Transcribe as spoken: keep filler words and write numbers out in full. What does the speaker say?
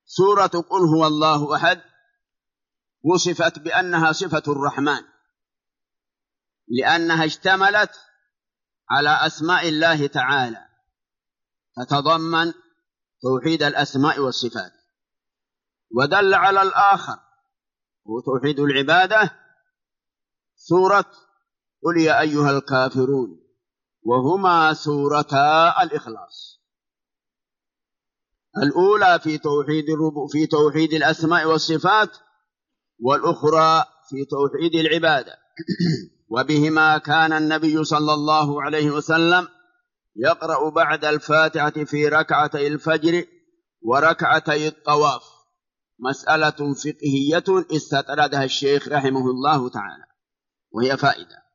سورة قل هو الله أحد وصفت بأنها صفة الرحمن لأنها اشتملت على أسماء الله تعالى، تتضمن توحيد الأسماء والصفات. ودل على الآخر وتوحيد العبادة سورة قل يا أيها الكافرون، وهما سورتا الإخلاص، الأولى في توحيد الربوبية في توحيد الأسماء والصفات، والأخرى في توحيد العبادة. وبهما كان النبي صلى الله عليه وسلم يقرأ بعد الفاتحة في ركعتي الفجر وركعتي الطواف، مسألة فقهية استطردها الشيخ رحمه الله تعالى وهي فائدة.